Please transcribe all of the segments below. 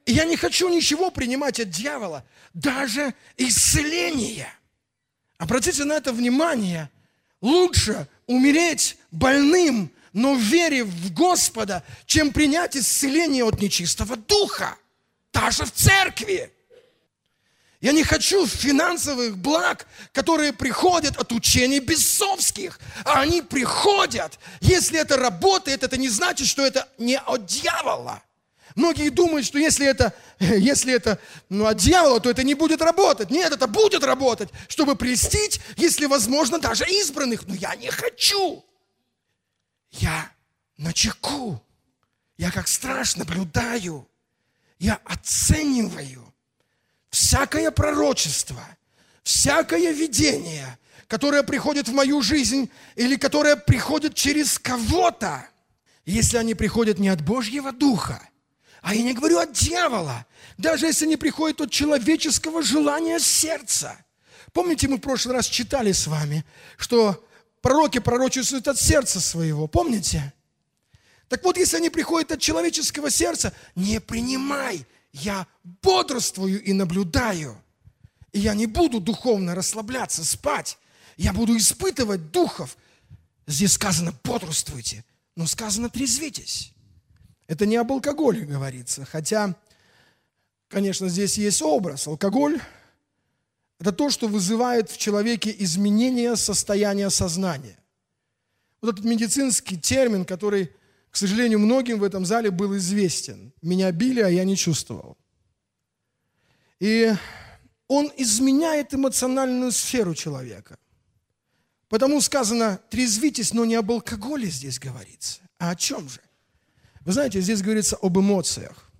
И я не хочу ничего принимать от дьявола, даже исцеление. Обратите на это внимание. Лучше умереть больным, но в вере в Господа, чем принять исцеление от нечистого духа, даже в церкви. Я не хочу финансовых благ, которые приходят от учений бесовских, а они приходят. Если это работает, это не значит, что это не от дьявола. Многие думают, что если это от дьявола, то это не будет работать. Нет, это будет работать, чтобы прельстить, если возможно, даже избранных. Но я не хочу. Я начеку. Я как страж наблюдаю. Я оцениваю всякое пророчество, всякое видение, которое приходит в мою жизнь или которое приходит через кого-то. Если они приходят не от Божьего Духа, а я не говорю от дьявола, даже если они приходят от человеческого желания сердца. Помните, мы в прошлый раз читали с вами, что пророки пророчествуют от сердца своего, помните? Так вот, если они приходят от человеческого сердца, не принимай. Я бодрствую и наблюдаю. И я не буду духовно расслабляться, спать. Я буду испытывать духов. Здесь сказано бодрствуйте, но сказано трезвитесь. Это не об алкоголе говорится, хотя, конечно, здесь есть образ. Алкоголь – это то, что вызывает в человеке изменение состояния сознания. Вот этот медицинский термин, который, к сожалению, многим в этом зале был известен. Меня били, а я не чувствовал. И он изменяет эмоциональную сферу человека. Потому сказано, трезвитесь, но не об алкоголе здесь говорится. А о чем же? Вы знаете, здесь говорится об эмоциях.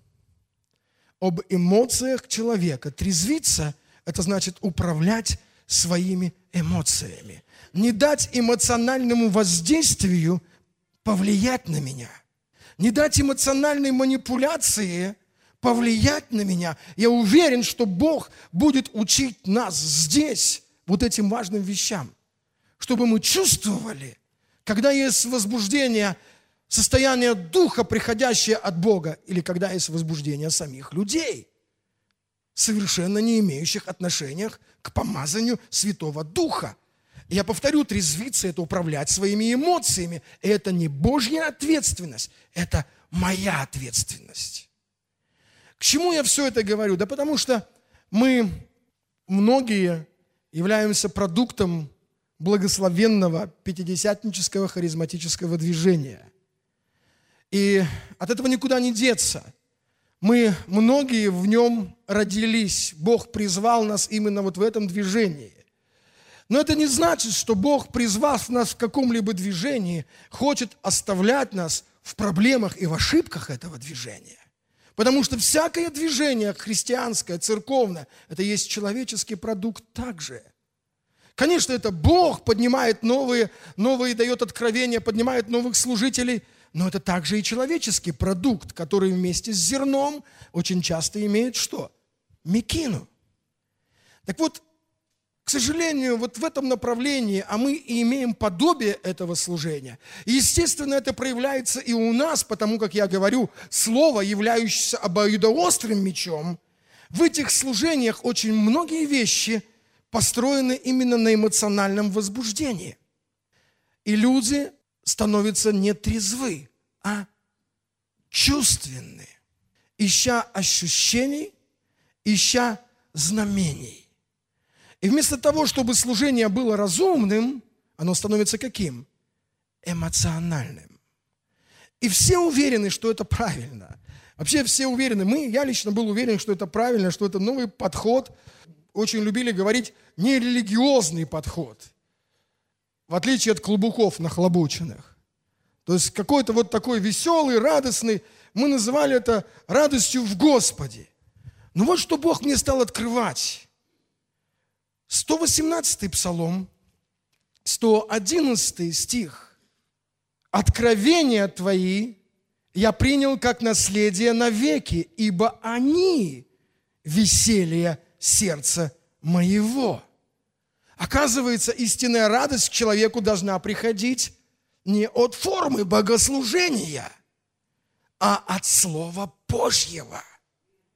Об эмоциях человека. Трезвиться – это значит управлять своими эмоциями. Не дать эмоциональному воздействию повлиять на меня. Не дать эмоциональной манипуляции повлиять на меня. Я уверен, что Бог будет учить нас здесь вот этим важным вещам. Чтобы мы чувствовали, когда есть возбуждение, состояние духа, приходящее от Бога, или когда есть возбуждение самих людей, совершенно не имеющих отношения к помазанию Святого Духа. Я повторю, трезвиться – это управлять своими эмоциями. И это не Божья ответственность, это моя ответственность. К чему я все это говорю? Да потому что мы, многие, являемся продуктом благословенного пятидесятнического харизматического движения. И от этого никуда не деться. Мы, многие в нем родились. Бог призвал нас именно вот в этом движении. Но это не значит, что Бог, призвав нас в каком-либо движении, хочет оставлять нас в проблемах и в ошибках этого движения. Потому что всякое движение христианское, церковное, это есть человеческий продукт также. Конечно, это Бог поднимает новые дает откровения, поднимает новых служителей, но это также и человеческий продукт, который вместе с зерном очень часто имеет что? Мекину. Так вот, к сожалению, вот в этом направлении, а мы и имеем подобие этого служения. И, естественно, это проявляется и у нас, потому как я говорю, слово, являющееся обоюдоострым мечом, в этих служениях очень многие вещи построены именно на эмоциональном возбуждении. И люди становятся не трезвы, а чувственны, ища ощущений, ища знамений. И вместо того, чтобы служение было разумным, оно становится каким? Эмоциональным. И все уверены, что это правильно. Вообще все уверены. Я лично был уверен, что это правильно, что это новый подход. Очень любили говорить нерелигиозный подход. В отличие от клобуков нахлобученных. То есть какой-то вот такой веселый, радостный. Мы называли это радостью в Господе. Но вот что Бог мне стал открывать. 118-й псалом, 111 стих. «Откровения твои я принял как наследие навеки, ибо они веселье сердца моего». Оказывается, истинная радость к человеку должна приходить не от формы богослужения, а от Слова Божьего.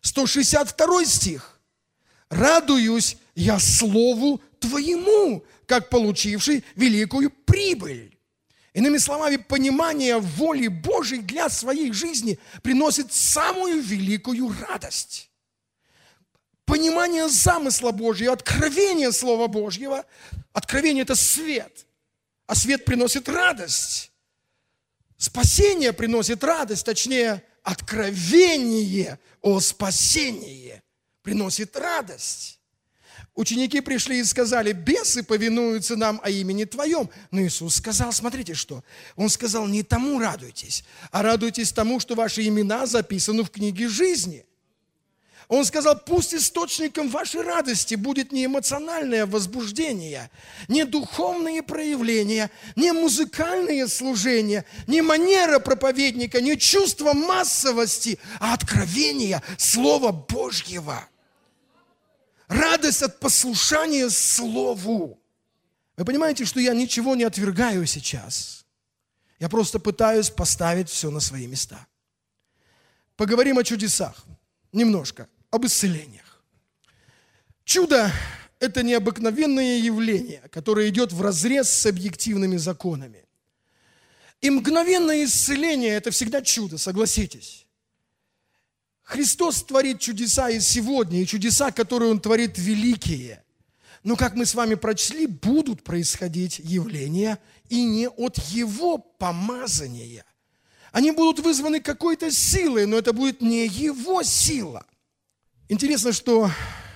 162 стих. «Радуюсь я слову Твоему, как получивший великую прибыль». Иными словами, понимание воли Божьей для своей жизни приносит самую великую радость. Понимание замысла Божьего, откровение Слова Божьего. Откровение – это свет, а свет приносит радость. Спасение приносит радость, точнее, откровение о спасении приносит радость. Ученики пришли и сказали: бесы повинуются нам о имени Твоем. Но Иисус сказал, смотрите что. Он сказал: не тому радуйтесь, а радуйтесь тому, что ваши имена записаны в книге жизни. Он сказал: пусть источником вашей радости будет не эмоциональное возбуждение, не духовные проявления, не музыкальные служения, не манера проповедника, не чувство массовости, а откровение Слова Божьего. Радость от послушания Слову. Вы понимаете, что я ничего не отвергаю сейчас. Я просто пытаюсь поставить все на свои места. Поговорим о чудесах. Немножко. Об исцелениях. Чудо – это необыкновенное явление, которое идет вразрез с объективными законами. И мгновенное исцеление – это всегда чудо, согласитесь. Христос творит чудеса и сегодня, и чудеса, которые Он творит, великие. Но, как мы с вами прочли, будут происходить явления и не от Его помазания. Они будут вызваны какой-то силой, но это будет не Его сила. Интересно, что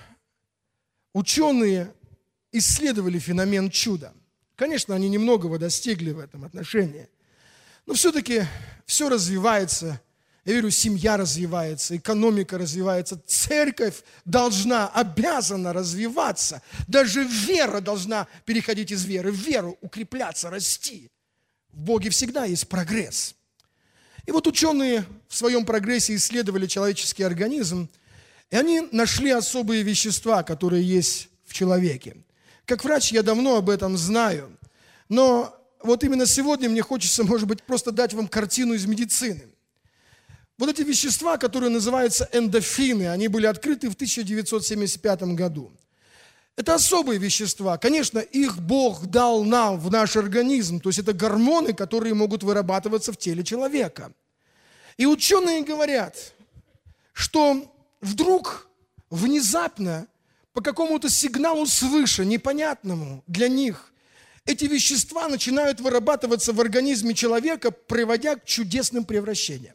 ученые исследовали феномен чуда. Конечно, они немногого достигли в этом отношении. Но все-таки все развивается. Я верю, семья развивается, экономика развивается. Церковь должна, обязана развиваться. Даже вера должна переходить из веры в веру, укрепляться, расти. В Боге всегда есть прогресс. И вот ученые в своем прогрессе исследовали человеческий организм, и они нашли особые вещества, которые есть в человеке. Как врач я давно об этом знаю, но вот именно сегодня мне хочется, может быть, просто дать вам картину из медицины. Вот эти вещества, которые называются эндорфины, они были открыты в 1975 году. Это особые вещества. Конечно, их Бог дал нам в наш организм, то есть это гормоны, которые могут вырабатываться в теле человека. И ученые говорят, что вдруг, внезапно, по какому-то сигналу свыше, непонятному для них, эти вещества начинают вырабатываться в организме человека, приводя к чудесным превращениям.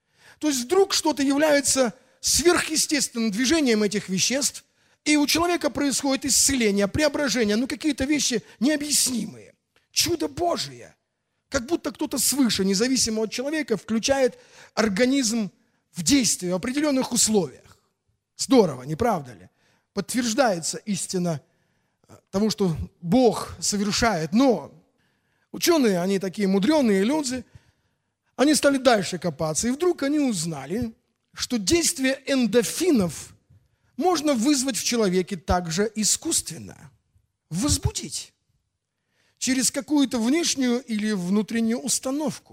То есть вдруг что-то является сверхъестественным движением этих веществ, и у человека происходит исцеление, преображение, какие-то вещи необъяснимые. Чудо Божие. Как будто кто-то свыше, независимо от человека, включает организм в действие в определенных условиях. Здорово, не правда ли? Подтверждается истина того, что Бог совершает. Но ученые, они такие мудреные люди, они стали дальше копаться. И вдруг они узнали, что действие эндорфинов можно вызвать в человеке также искусственно. Возбудить. Через какую-то внешнюю или внутреннюю установку.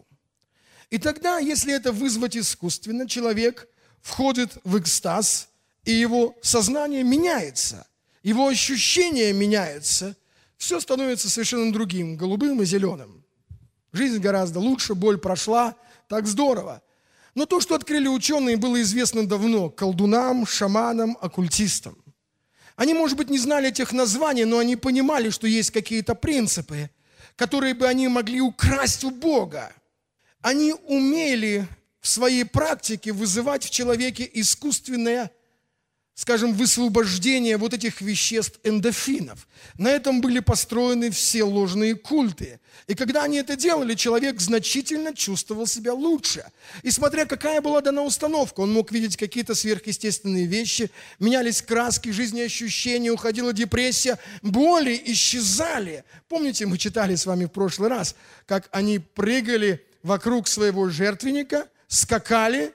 И тогда, если это вызвать искусственно, человек входит в экстаз, и его сознание меняется, его ощущения меняются, все становится совершенно другим, голубым и зеленым. Жизнь гораздо лучше, боль прошла, так здорово. Но то, что открыли ученые, было известно давно колдунам, шаманам, оккультистам. Они, может быть, не знали этих названий, но они понимали, что есть какие-то принципы, которые бы они могли украсть у Бога. Они умели в своей практике вызывать в человеке искусственное, скажем, высвобождение вот этих веществ эндорфинов. На этом были построены все ложные культы. И когда они это делали, человек значительно чувствовал себя лучше. И смотря какая была дана установка, он мог видеть какие-то сверхъестественные вещи, менялись краски, жизнеощущения, уходила депрессия, боли исчезали. Помните, мы читали с вами в прошлый раз, как они прыгали вокруг своего жертвенника, скакали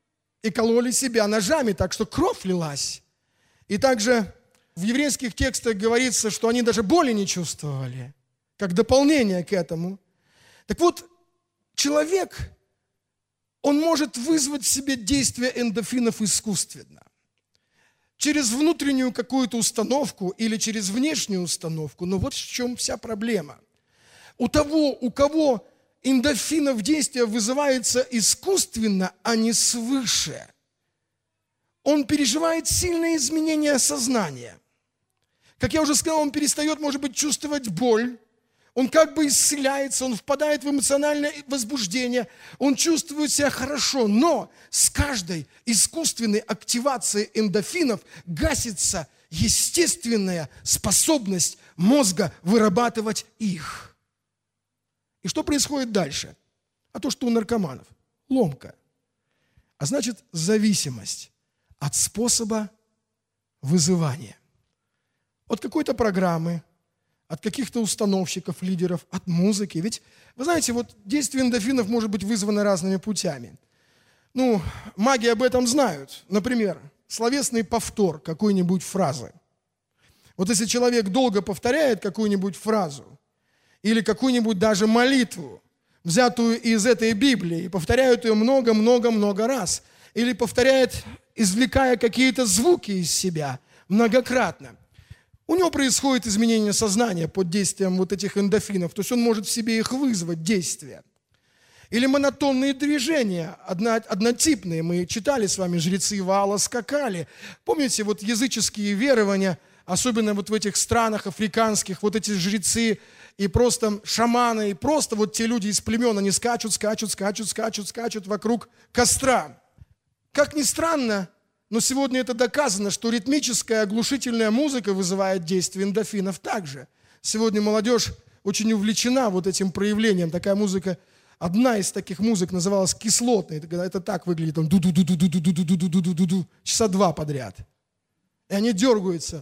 и кололи себя ножами, так что кровь лилась. И также в еврейских текстах говорится, что они даже боли не чувствовали, как дополнение к этому. Так вот, человек, он может вызвать в себе действие эндорфинов искусственно. через внутреннюю какую-то установку или через внешнюю установку. Но вот в чем вся проблема. У того, у кого эндорфинов действие вызывается искусственно, а не свыше, он переживает сильные изменения сознания. Как я уже сказал, он перестает, может быть, чувствовать боль. Он как бы исцеляется, он впадает в эмоциональное возбуждение, он чувствует себя хорошо, но с каждой искусственной активацией эндорфинов гасится естественная способность мозга вырабатывать их. И что происходит дальше? А то, что у наркоманов. Ломка. А значит, зависимость от способа вызывания. От какой-то программы, от каких-то установщиков, лидеров, от музыки. Ведь, вы знаете, вот действие эндорфинов может быть вызвано разными путями. Маги об этом знают. Например, словесный повтор какой-нибудь фразы. Вот если человек долго повторяет какую-нибудь фразу или какую-нибудь даже молитву, взятую из этой Библии, и повторяют ее много-много-много раз, или повторяет, извлекая какие-то звуки из себя многократно, у него происходит изменение сознания под действием вот этих эндорфинов, то есть он может в себе их вызвать, действие. Или монотонные движения, однотипные. Мы читали с вами, жрецы Ваала скакали. Помните, вот языческие верования, особенно вот в этих странах африканских, вот эти жрецы и просто шаманы, и просто вот те люди из племен, они скачут вокруг костра. Как ни странно, но сегодня это доказано, что ритмическая оглушительная музыка вызывает действие эндорфинов также. Сегодня молодежь очень увлечена вот этим проявлением. Такая музыка, одна из таких музык называлась кислотной. Это так выглядит, он ду-ду-ду-ду-ду-ду-ду-ду-ду-ду-ду, часа 2 подряд. И они дергаются.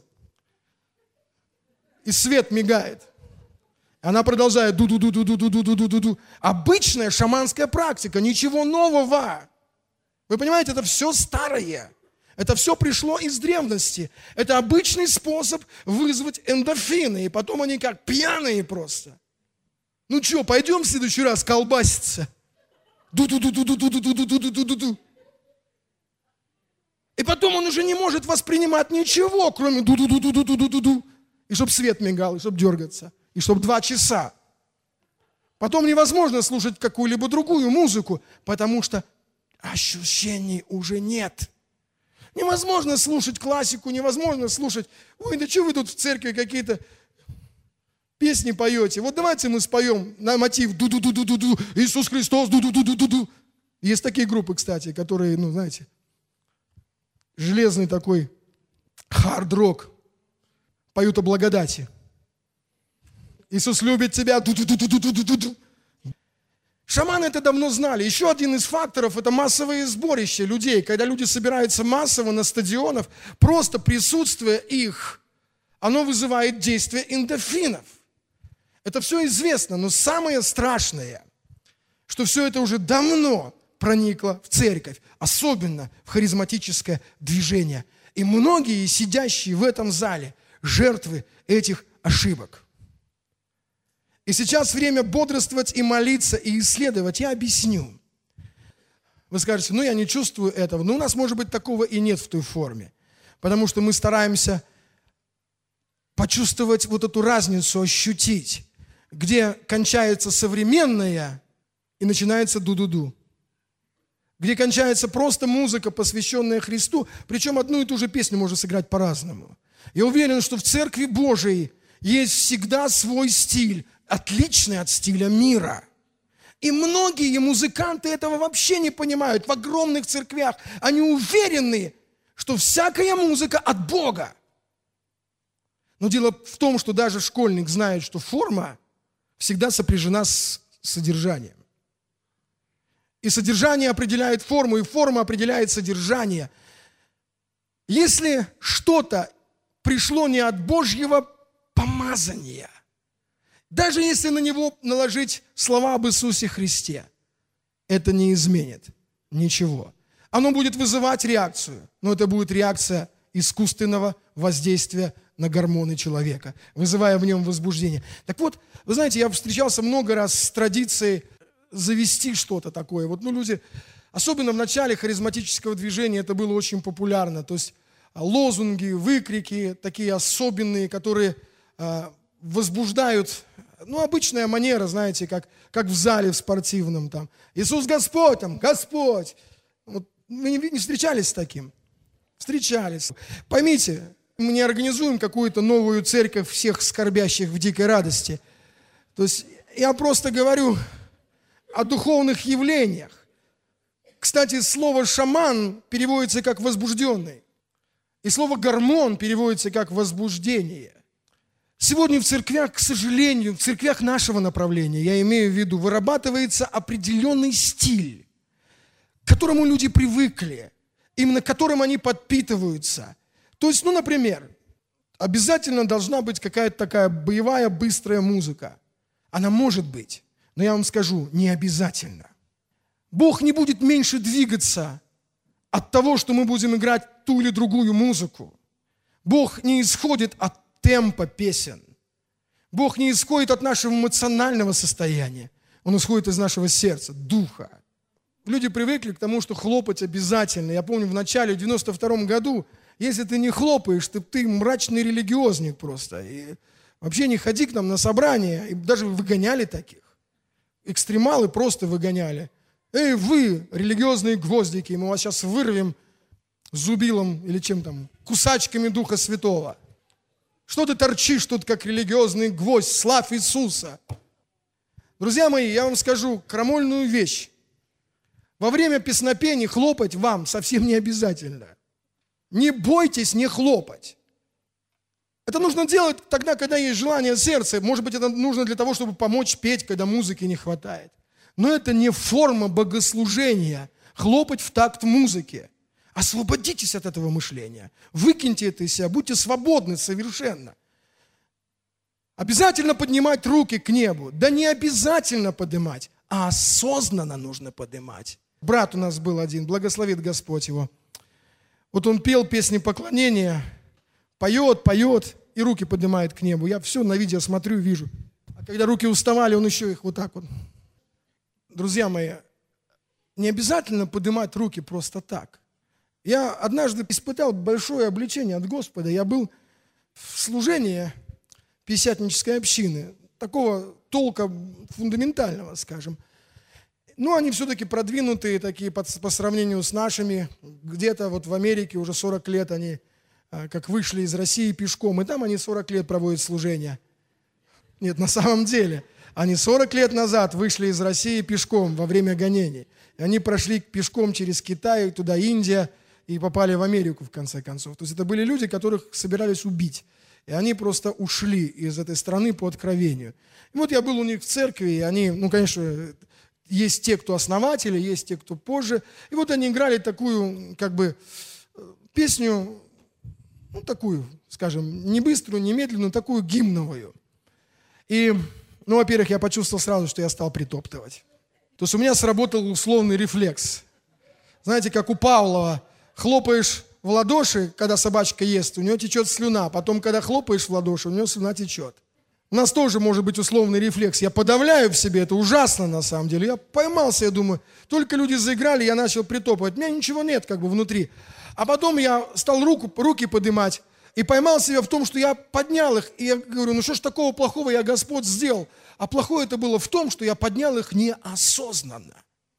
И свет мигает. Она продолжает ду-ду-ду-ду-ду-ду-ду-ду-ду-ду. Обычная шаманская практика, ничего нового. Вы понимаете, это все старое. Это все пришло из древности. Это обычный способ вызвать эндорфины. И потом они как пьяные просто. Пойдем в следующий раз колбаситься. Ду-ду-ду-ду-ду-ду-ду-ду-ду-ду-ду-ду. И потом он уже не может воспринимать ничего, кроме ду-ду-ду-ду-ду-ду-ду-ду. И чтоб свет мигал, и чтоб дергаться. И чтоб 2 часа. Потом невозможно слушать какую-либо другую музыку, потому что ощущений уже нет. Невозможно слушать классику, невозможно слушать. Ой, да что вы тут в церкви какие-то песни поете? Вот давайте мы споем на мотив ду-ду-ду-ду-ду-ду, Иисус Христос, ду-ду-ду-ду-ду-ду. Есть такие группы, кстати, которые, знаете, железный такой хард-рок, поют о благодати. Иисус любит тебя, ду-ду-ду-ду-ду-ду-ду-ду. Шаманы это давно знали. Еще один из факторов – это массовые сборища людей. Когда люди собираются массово на стадионах, просто присутствие их, оно вызывает действие эндорфинов. Это все известно, но самое страшное, что все это уже давно проникло в церковь, особенно в харизматическое движение. И многие, сидящие в этом зале, жертвы этих ошибок. И сейчас время бодрствовать и молиться, и исследовать. Я объясню. Вы скажете, я не чувствую этого. У нас, может быть, такого и нет в той форме. Потому что мы стараемся почувствовать вот эту разницу, ощутить, где кончается современное и начинается ду-ду-ду. Где кончается просто музыка, посвященная Христу. Причем одну и ту же песню можно сыграть по-разному. Я уверен, что в Церкви Божией есть всегда свой стиль, отличный от стиля мира. И многие музыканты этого вообще не понимают. В огромных церквях они уверены, что всякая музыка от Бога. Но дело в том, что даже школьник знает, что форма всегда сопряжена с содержанием. И содержание определяет форму, и форма определяет содержание. Если что-то пришло не от Божьего помазания, даже если на него наложить слова об Иисусе Христе, это не изменит ничего. Оно будет вызывать реакцию, но это будет реакция искусственного воздействия на гормоны человека, вызывая в нем возбуждение. Так вот, вы знаете, я встречался много раз с традицией завести что-то такое. Люди, особенно в начале харизматического движения, это было очень популярно. То есть лозунги, выкрики такие особенные, которые возбуждают, обычная манера, знаете, как в зале в спортивном, там, Иисус Господь, там, Господь. Вот, вы не встречались с таким? Встречались. Поймите, мы не организуем какую-то новую церковь всех скорбящих в дикой радости. То есть я просто говорю о духовных явлениях. Кстати, слово «шаман» переводится как «возбужденный». И слово «гормон» переводится как «возбуждение». Сегодня в церквях, к сожалению, в церквях нашего направления, я имею в виду, вырабатывается определенный стиль, к которому люди привыкли, именно к которым они подпитываются. То есть, например, обязательно должна быть какая-то такая боевая, быстрая музыка. Она может быть, но я вам скажу, не обязательно. Бог не будет меньше двигаться от того, что мы будем играть ту или другую музыку. Бог не исходит от темпа песен. Бог не исходит от нашего эмоционального состояния. Он исходит из нашего сердца, духа. Люди привыкли к тому, что хлопать обязательно. Я помню, в начале, в 92-м году, если ты не хлопаешь, ты мрачный религиозник просто. И вообще не ходи к нам на собрания. И даже выгоняли таких. Экстремалы просто выгоняли. Эй, вы, религиозные гвоздики, мы вас сейчас вырвем зубилом или чем там, кусачками Духа Святого. Что ты торчишь тут, как религиозный гвоздь? Славь Иисуса! Друзья мои, я вам скажу крамольную вещь. Во время песнопений хлопать вам совсем не обязательно. Не бойтесь не хлопать. Это нужно делать тогда, когда есть желание сердца. Может быть, это нужно для того, чтобы помочь петь, когда музыки не хватает. Но это не форма богослужения. Хлопать в такт музыке. Освободитесь от этого мышления. Выкиньте это из себя. Будьте свободны совершенно. Обязательно поднимать руки к небу. Да не обязательно поднимать, а осознанно нужно поднимать. Брат у нас был один, благословит Господь его. Вот он пел песни поклонения, поет, и руки поднимает к небу. Я все на видео смотрю, вижу. А когда руки уставали, он еще их вот так вот. Друзья мои, не обязательно поднимать руки просто так. Я однажды испытал большое обличение от Господа. Я был в служении пятидесятнической общины, такого толка фундаментального, скажем. Но они все-таки продвинутые такие по сравнению с нашими. Где-то вот в Америке уже 40 лет они как вышли из России пешком, и там они 40 лет проводят служение. Нет, на самом деле, они 40 лет назад вышли из России пешком во время гонений. И они прошли пешком через Китай, туда Индия, и попали в Америку в конце концов. То есть это были люди, которых собирались убить. И они просто ушли из этой страны по откровению. И вот я был у них в церкви, и они, конечно, есть те, кто основатели, есть те, кто позже. И вот они играли такую, песню, такую, скажем, не быструю, не медленную, такую гимновую. И, во-первых, я почувствовал сразу, что я стал притоптывать. То есть у меня сработал условный рефлекс. Знаете, как у Павлова, хлопаешь в ладоши, когда собачка ест, у нее течет слюна. Потом, когда хлопаешь в ладоши, у нее слюна течет. У нас тоже может быть условный рефлекс. Я подавляю в себе, это ужасно на самом деле. Я поймался, я думаю, только люди заиграли, я начал притопывать. У меня ничего нет внутри. А потом я стал руки поднимать и поймал себя в том, что я поднял их. И я говорю, что ж такого плохого я, Господь, сделал? А плохое это было в том, что я поднял их неосознанно.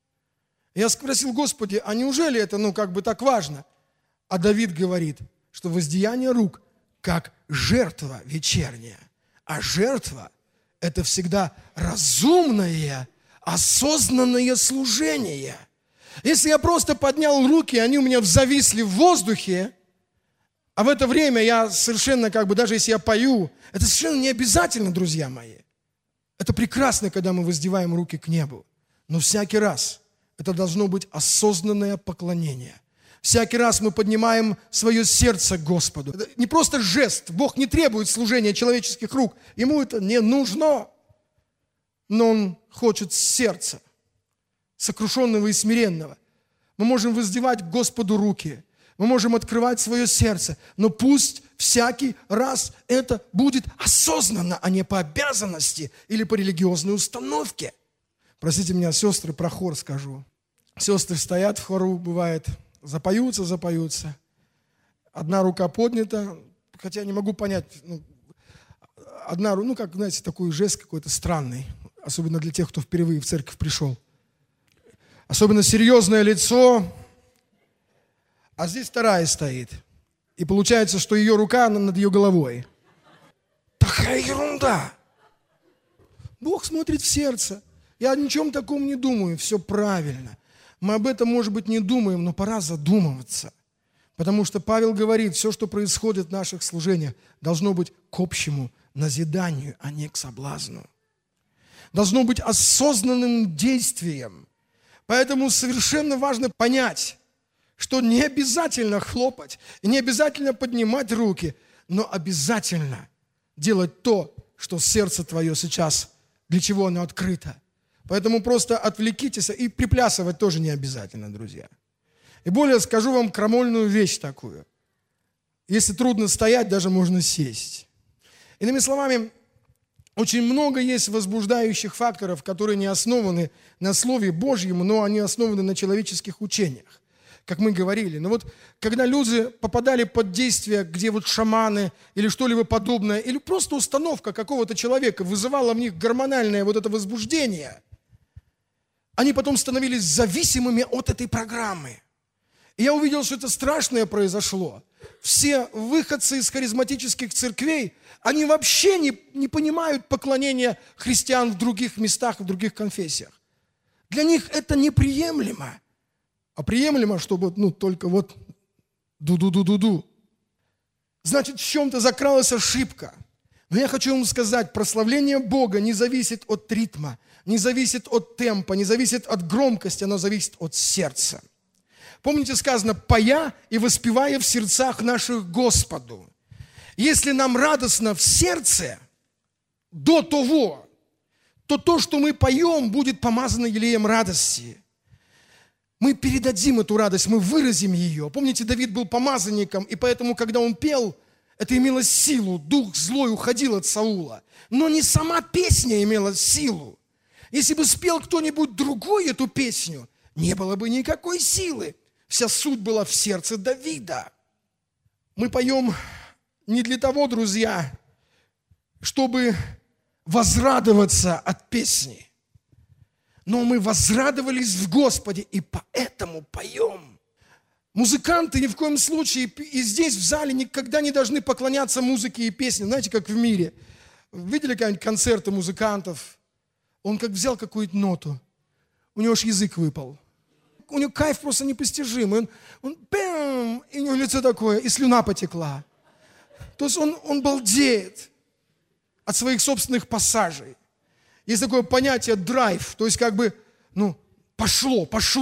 Я спросил, Господи, а неужели это, так важно? А Давид говорит, что воздаяние рук, как жертва вечерняя. А жертва – это всегда разумное, осознанное служение. Если я просто поднял руки, они у меня зависли в воздухе, а в это время я совершенно, даже если я пою, это совершенно не обязательно, друзья мои. Это прекрасно, когда мы воздеваем руки к небу. Но всякий раз это должно быть осознанное поклонение. Всякий раз мы поднимаем свое сердце к Господу. Это не просто жест. Бог не требует служения человеческих рук. Ему это не нужно. Но Он хочет сердца, сокрушенного и смиренного. Мы можем воздевать к Господу руки. Мы можем открывать свое сердце. Но пусть всякий раз это будет осознанно, а не по обязанности или по религиозной установке. Простите меня, сестры, про хор скажу. Сестры стоят в хору, бывает, запоются. одна рука поднята, хотя не могу понять, одна рука, как, знаете, такой жест какой-то странный, особенно для тех, кто впервые в церковь пришел. Особенно серьезное лицо, а здесь вторая стоит. И получается, что ее рука над ее головой. Такая ерунда. Бог смотрит в сердце. Я о ничем таком не думаю, все правильно. Мы об этом, может быть, не думаем, но пора задумываться. Потому что Павел говорит, все, что происходит в наших служениях, должно быть к общему назиданию, а не к соблазну. Должно быть осознанным действием. Поэтому совершенно важно понять, что не обязательно хлопать, и не обязательно поднимать руки, но обязательно делать то, что сердце твое сейчас, для чего оно открыто. Поэтому просто отвлекитесь, и приплясывать тоже не обязательно, друзья. И более скажу вам крамольную вещь такую. Если трудно стоять, даже можно сесть. Иными словами, очень много есть возбуждающих факторов, которые не основаны на Слове Божьем, но они основаны на человеческих учениях, как мы говорили. Но вот когда люди попадали под действие, где вот шаманы или что-либо подобное, или просто установка какого-то человека вызывала в них гормональное вот это возбуждение, они потом становились зависимыми от этой программы. И я увидел, что это страшное произошло. Все выходцы из харизматических церквей, они вообще не понимают поклонения христиан в других местах, в других конфессиях. Для них это неприемлемо. А приемлемо, чтобы только вот ду-ду-ду-ду-ду. Значит, в чем-то закралась ошибка. Но я хочу вам сказать, прославление Бога не зависит от ритма, не зависит от темпа, не зависит от громкости, оно зависит от сердца. Помните, сказано, «поя и воспевая в сердцах наших Господу». Если нам радостно в сердце до того, то то, что мы поем, будет помазано елеем радости. Мы передадим эту радость, мы выразим ее. Помните, Давид был помазанником, и поэтому, когда он пел, это имело силу, дух злой уходил от Саула. Но не сама песня имела силу. Если бы спел кто-нибудь другой эту песню, не было бы никакой силы. Вся суть была в сердце Давида. Мы поем не для того, друзья, чтобы возрадоваться от песни, но мы возрадовались в Господе, и поэтому поем. Музыканты ни в коем случае и здесь в зале никогда не должны поклоняться музыке и песне. Знаете, как в мире. Видели какие-нибудь концерты музыкантов? Он как взял какую-то ноту, у него аж язык выпал. У него кайф просто непостижимый. Он бэм, и у него лицо такое, и слюна потекла. То есть он балдеет от своих собственных пассажей. Есть такое понятие драйв, то есть как бы, пошло.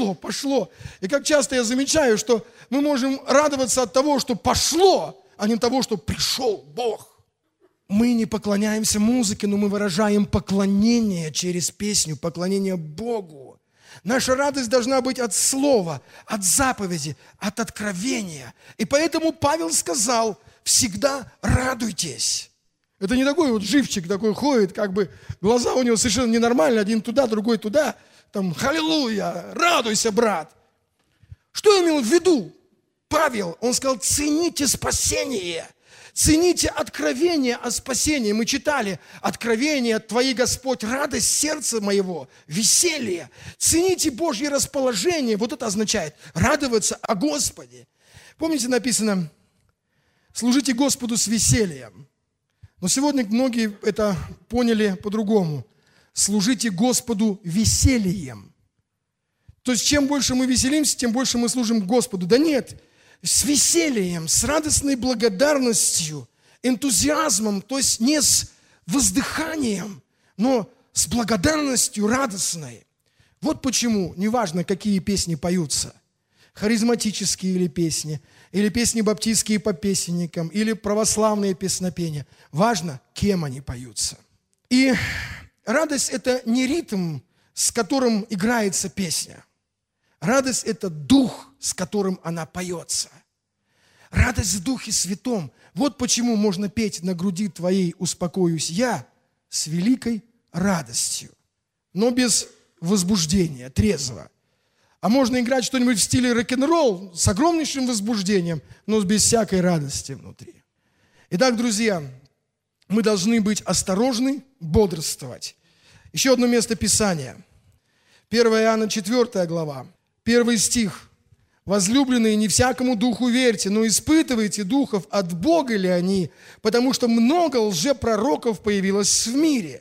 И как часто я замечаю, что мы можем радоваться от того, что пошло, а не от того, что пришел Бог. Мы не поклоняемся музыке, но мы выражаем поклонение через песню, поклонение Богу. Наша радость должна быть от слова, от заповеди, от откровения. И поэтому Павел сказал, всегда радуйтесь. Это не такой вот живчик такой ходит, как бы глаза у него совершенно ненормальные, один туда, другой туда. Там, халилуя, радуйся, брат. Что имел в виду Павел? Он сказал, цените спасение. Цените откровение о спасении. Мы читали, откровение Твоей, Господь, радость сердца моего, веселье. Цените Божье расположение. Вот это означает радоваться о Господе. Помните, написано, служите Господу с весельем. Но сегодня многие это поняли по-другому. Служите Господу весельем. То есть, чем больше мы веселимся, тем больше мы служим Господу. Да нет, с весельем, с радостной благодарностью, энтузиазмом, то есть не с воздыханием, но с благодарностью радостной. Вот почему, неважно, какие песни поются, харизматические или песни баптистские по песенникам, или православные песнопения, важно, кем они поются. И радость – это не ритм, с которым играется песня. Радость – это дух, с которым она поется. Радость в Духе Святом. Вот почему можно петь на груди твоей «Успокоюсь я» с великой радостью, но без возбуждения, трезво. А можно играть что-нибудь в стиле рок-н-ролл с огромнейшим возбуждением, но без всякой радости внутри. Итак, друзья, мы должны быть осторожны, бодрствовать. Еще одно место Писания. 1 Иоанна 4 глава, 1 стих. «Возлюбленные, не всякому духу верьте, но испытывайте духов, от Бога ли они, потому что много лжепророков появилось в мире».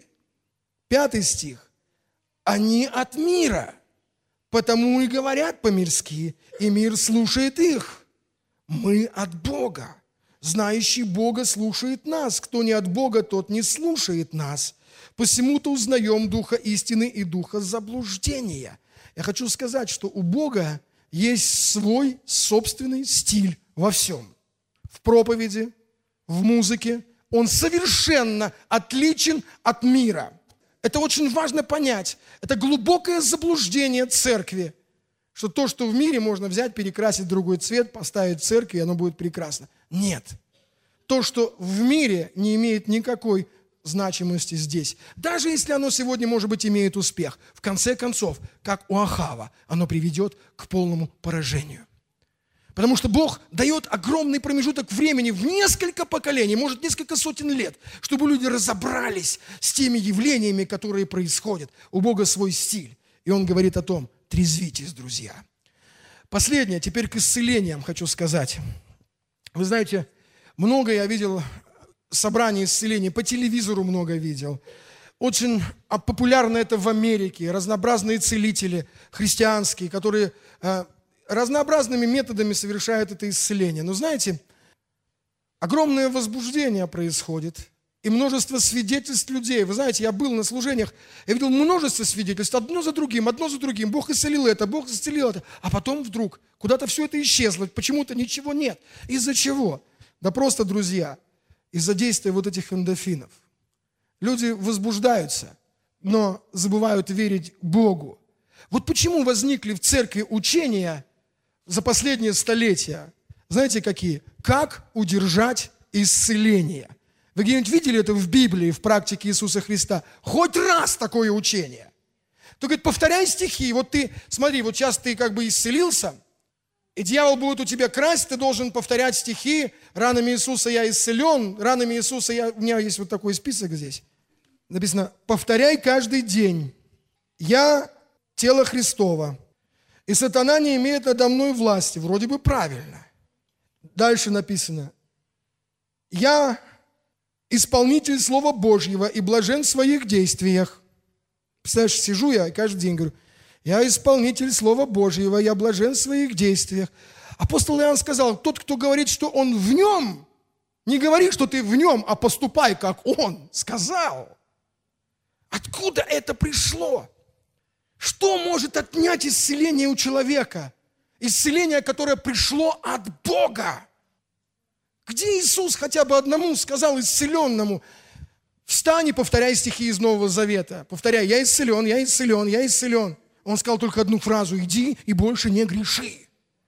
5 стих. «Они от мира, потому и говорят по-мирски, и мир слушает их. Мы от Бога. Знающий Бога слушает нас. Кто не от Бога, тот не слушает нас. Посему-то узнаем духа истины и духа заблуждения». Я хочу сказать, что у Бога есть свой собственный стиль во всем. В проповеди, в музыке. Он совершенно отличен от мира. Это очень важно понять. Это глубокое заблуждение церкви, что то, что в мире, можно взять, перекрасить в другой цвет, поставить в церкви, и оно будет прекрасно. Нет. То, что в мире, не имеет никакой значимости здесь. Даже если оно сегодня, может быть, имеет успех, в конце концов, как у Ахава, оно приведет к полному поражению. Потому что Бог дает огромный промежуток времени в несколько поколений, может, несколько сотен лет, чтобы люди разобрались с теми явлениями, которые происходят. У Бога свой стиль. И Он говорит о том: трезвитесь, друзья. Последнее, теперь к исцелениям хочу сказать. Вы знаете, много я видел собраний исцеления, по телевизору много видел. Очень популярно это в Америке. Разнообразные целители христианские, которые разнообразными методами совершают это исцеление. Но знаете, огромное возбуждение происходит. И множество свидетельств людей. Вы знаете, я был на служениях, я видел множество свидетельств, одно за другим. Бог исцелил это, Бог исцелил это. А потом вдруг куда-то все это исчезло, почему-то ничего нет. Из-за чего? Да просто, друзья, из-за действия вот этих эндорфинов. Люди возбуждаются, но забывают верить Богу. Вот почему возникли в церкви учения за последние столетия. Знаете, какие? Как удержать исцеление. Вы где-нибудь видели это в Библии, в практике Иисуса Христа? Хоть раз такое учение. То, говорит, повторяй стихи. Вот ты, смотри, вот сейчас ты как бы исцелился, и дьявол будет у тебя красть, ты должен повторять стихи. Ранами Иисуса я исцелен, ранами Иисуса я... У меня есть вот такой список здесь. Написано: повторяй каждый день. Я тело Христово, и сатана не имеет надо мной власти. Вроде бы правильно. Дальше написано: я исполнитель Слова Божьего и блажен в своих действиях. Представляешь, сижу я и каждый день говорю: я исполнитель Слова Божьего, я блажен в своих действиях. Апостол Иоанн сказал: тот, кто говорит, что он в нем, не говори, что ты в нем, а поступай, как он сказал. Откуда это пришло? Что может отнять исцеление у человека? Исцеление, которое пришло от Бога. Где Иисус хотя бы одному сказал исцеленному: встань и повторяй стихи из Нового Завета. Повторяй: я исцелен, я исцелен, я исцелен. Он сказал только одну фразу: иди и больше не греши.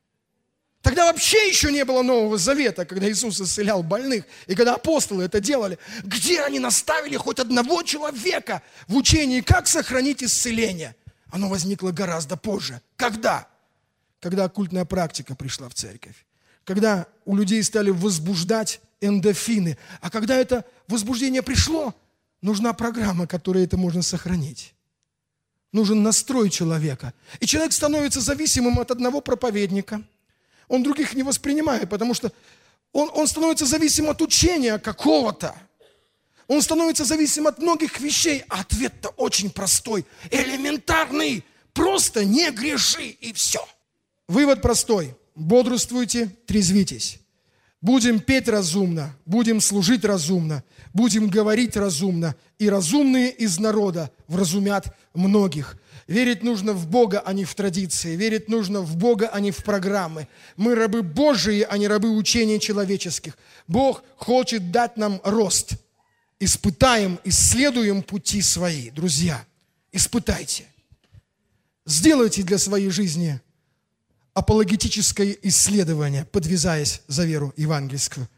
Тогда вообще еще не было Нового Завета, когда Иисус исцелял больных, и когда апостолы это делали. Где они наставили хоть одного человека в учении, как сохранить исцеление? Оно возникло гораздо позже. Когда? Когда оккультная практика пришла в церковь. Когда у людей стали возбуждать эндорфины. А когда это возбуждение пришло, нужна программа, которой это можно сохранить. Нужен настрой человека. И человек становится зависимым от одного проповедника. Он других не воспринимает, потому что он становится зависим от учения какого-то. Он становится зависим от многих вещей. А ответ-то очень простой, элементарный. Просто не греши, и все. Вывод простой. Бодрствуйте, трезвитесь. Будем петь разумно, будем служить разумно, будем говорить разумно, и разумные из народа вразумят многих. Верить нужно в Бога, а не в традиции. Верить нужно в Бога, а не в программы. Мы рабы Божии, а не рабы учений человеческих. Бог хочет дать нам рост. Испытаем, исследуем пути свои. Друзья, испытайте. Сделайте для своей жизни апологетическое исследование, подвязаясь за веру евангельскую.